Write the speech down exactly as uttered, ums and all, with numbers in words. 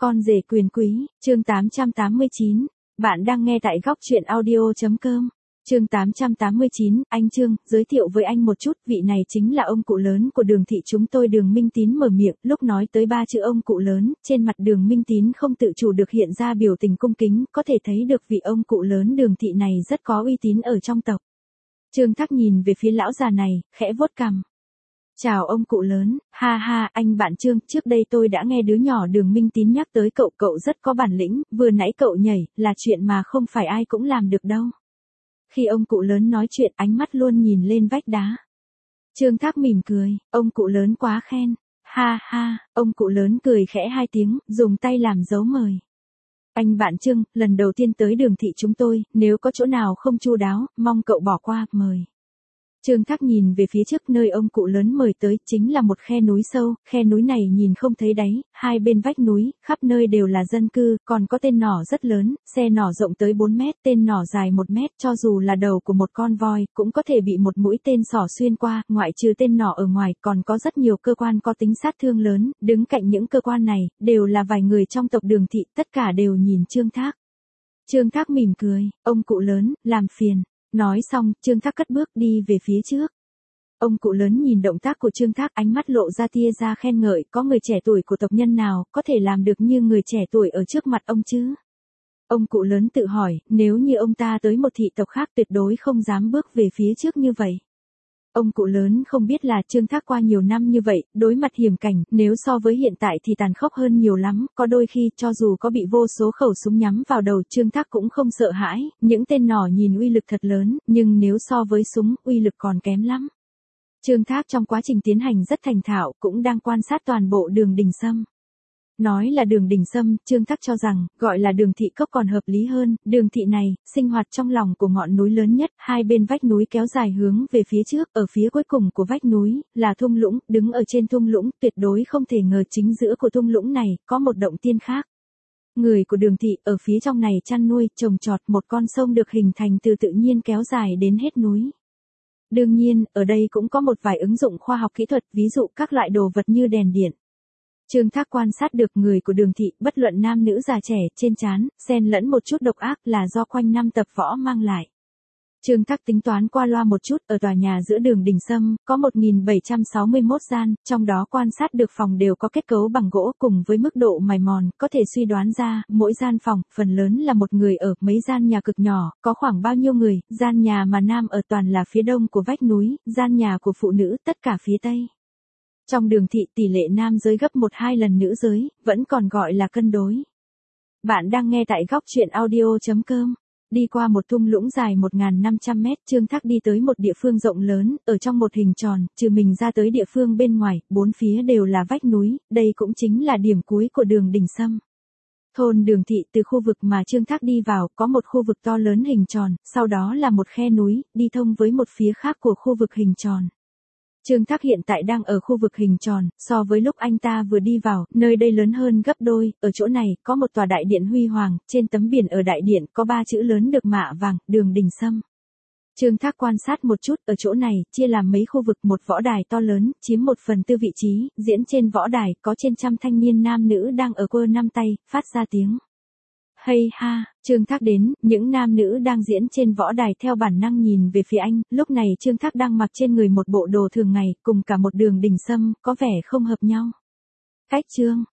Con rể quyền quý, chương tám trăm tám mươi chín. Bạn đang nghe tại góc truyện audio.com. Chương tám trăm tám mươi chín, anh Trương, giới thiệu với anh một chút, vị này chính là ông cụ lớn của Đường thị chúng tôi. Đường Minh Tín mở miệng, lúc nói tới ba chữ ông cụ lớn, trên mặt Đường Minh Tín không tự chủ được hiện ra biểu tình cung kính, có thể thấy được vị ông cụ lớn Đường thị này rất có uy tín ở trong tộc. Trương Thác nhìn về phía lão già này, khẽ vuốt cằm. Chào ông cụ lớn, ha ha, anh bạn Trương, trước đây tôi đã nghe đứa nhỏ Đường Minh Tín nhắc tới cậu, cậu rất có bản lĩnh, vừa nãy cậu nhảy, là chuyện mà không phải ai cũng làm được đâu. Khi ông cụ lớn nói chuyện, ánh mắt luôn nhìn lên vách đá. Trương Thác mỉm cười, ông cụ lớn quá khen, ha ha, ông cụ lớn cười khẽ hai tiếng, dùng tay làm dấu mời. Anh bạn Trương, lần đầu tiên tới Đường thị chúng tôi, nếu có chỗ nào không chu đáo, mong cậu bỏ qua, mời. Trương Thác nhìn về phía trước, nơi ông cụ lớn mời tới chính là một khe núi sâu, khe núi này nhìn không thấy đáy, hai bên vách núi, khắp nơi đều là dân cư, còn có tên nỏ rất lớn, xe nỏ rộng tới bốn mét, tên nỏ dài một mét, cho dù là đầu của một con voi, cũng có thể bị một mũi tên xỏ xuyên qua, ngoại trừ tên nỏ ở ngoài, còn có rất nhiều cơ quan có tính sát thương lớn, đứng cạnh những cơ quan này, đều là vài người trong tộc Đường thị, tất cả đều nhìn Trương Thác. Trương Thác mỉm cười, ông cụ lớn, làm phiền. Nói xong, Trương Thác cất bước đi về phía trước. Ông cụ lớn nhìn động tác của Trương Thác, ánh mắt lộ ra tia ra khen ngợi, có người trẻ tuổi của tộc nhân nào có thể làm được như người trẻ tuổi ở trước mặt ông chứ? Ông cụ lớn tự hỏi, nếu như ông ta tới một thị tộc khác tuyệt đối không dám bước về phía trước như vậy. Ông cụ lớn không biết là Trương Thác qua nhiều năm như vậy, đối mặt hiểm cảnh, nếu so với hiện tại thì tàn khốc hơn nhiều lắm, có đôi khi cho dù có bị vô số khẩu súng nhắm vào đầu, Trương Thác cũng không sợ hãi, những tên nỏ nhìn uy lực thật lớn, nhưng nếu so với súng, uy lực còn kém lắm. Trương Thác trong quá trình tiến hành rất thành thạo, cũng đang quan sát toàn bộ Đường Đình Sâm. Nói là Đường Đình Sâm, Trương Thác cho rằng, gọi là Đường thị cốc còn hợp lý hơn, Đường thị này, sinh hoạt trong lòng của ngọn núi lớn nhất, hai bên vách núi kéo dài hướng về phía trước, ở phía cuối cùng của vách núi, là thung lũng, đứng ở trên thung lũng, tuyệt đối không thể ngờ chính giữa của thung lũng này, có một động tiên khác. Người của Đường thị, ở phía trong này chăn nuôi, trồng trọt, một con sông được hình thành từ tự nhiên kéo dài đến hết núi. Đương nhiên, ở đây cũng có một vài ứng dụng khoa học kỹ thuật, ví dụ các loại đồ vật như đèn điện. Trương Thác quan sát được người của Đường thị, bất luận nam nữ già trẻ, trên trán xen lẫn một chút độc ác là do quanh năm tập võ mang lại. Trương Thác tính toán qua loa một chút, ở tòa nhà giữa Đường Đình Sâm, có một nghìn bảy trăm sáu mươi mốt gian, trong đó quan sát được phòng đều có kết cấu bằng gỗ, cùng với mức độ mài mòn, có thể suy đoán ra, mỗi gian phòng, phần lớn là một người ở, mấy gian nhà cực nhỏ, có khoảng bao nhiêu người, gian nhà mà nam ở toàn là phía đông của vách núi, gian nhà của phụ nữ, tất cả phía tây. Trong Đường thị tỷ lệ nam giới gấp một hai lần nữ giới, vẫn còn gọi là cân đối. Bạn đang nghe tại góc truyện audio.com. Đi qua một thung lũng dài một nghìn năm trăm mét, Trương Thác đi tới một địa phương rộng lớn, ở trong một hình tròn, trừ mình ra tới địa phương bên ngoài, bốn phía đều là vách núi, đây cũng chính là điểm cuối của Đường Đình Sâm. Thôn Đường thị, từ khu vực mà Trương Thác đi vào, có một khu vực to lớn hình tròn, sau đó là một khe núi, đi thông với một phía khác của khu vực hình tròn. Trương Thác hiện tại đang ở khu vực hình tròn, so với lúc anh ta vừa đi vào, nơi đây lớn hơn gấp đôi, ở chỗ này, có một tòa đại điện huy hoàng, trên tấm biển ở đại điện, có ba chữ lớn được mạ vàng, Đường Đình Sâm. Trương Thác quan sát một chút, ở chỗ này, chia làm mấy khu vực, một võ đài to lớn, chiếm một phần tư vị trí, diễn trên võ đài, có trên trăm thanh niên nam nữ đang ở quơ năm tay, phát ra tiếng. Hay ha, Trương Thác đến, những nam nữ đang diễn trên võ đài theo bản năng nhìn về phía anh, lúc này Trương Thác đang mặc trên người một bộ đồ thường ngày, cùng cả một Đường Đình Sâm, có vẻ không hợp nhau. Cách Trương,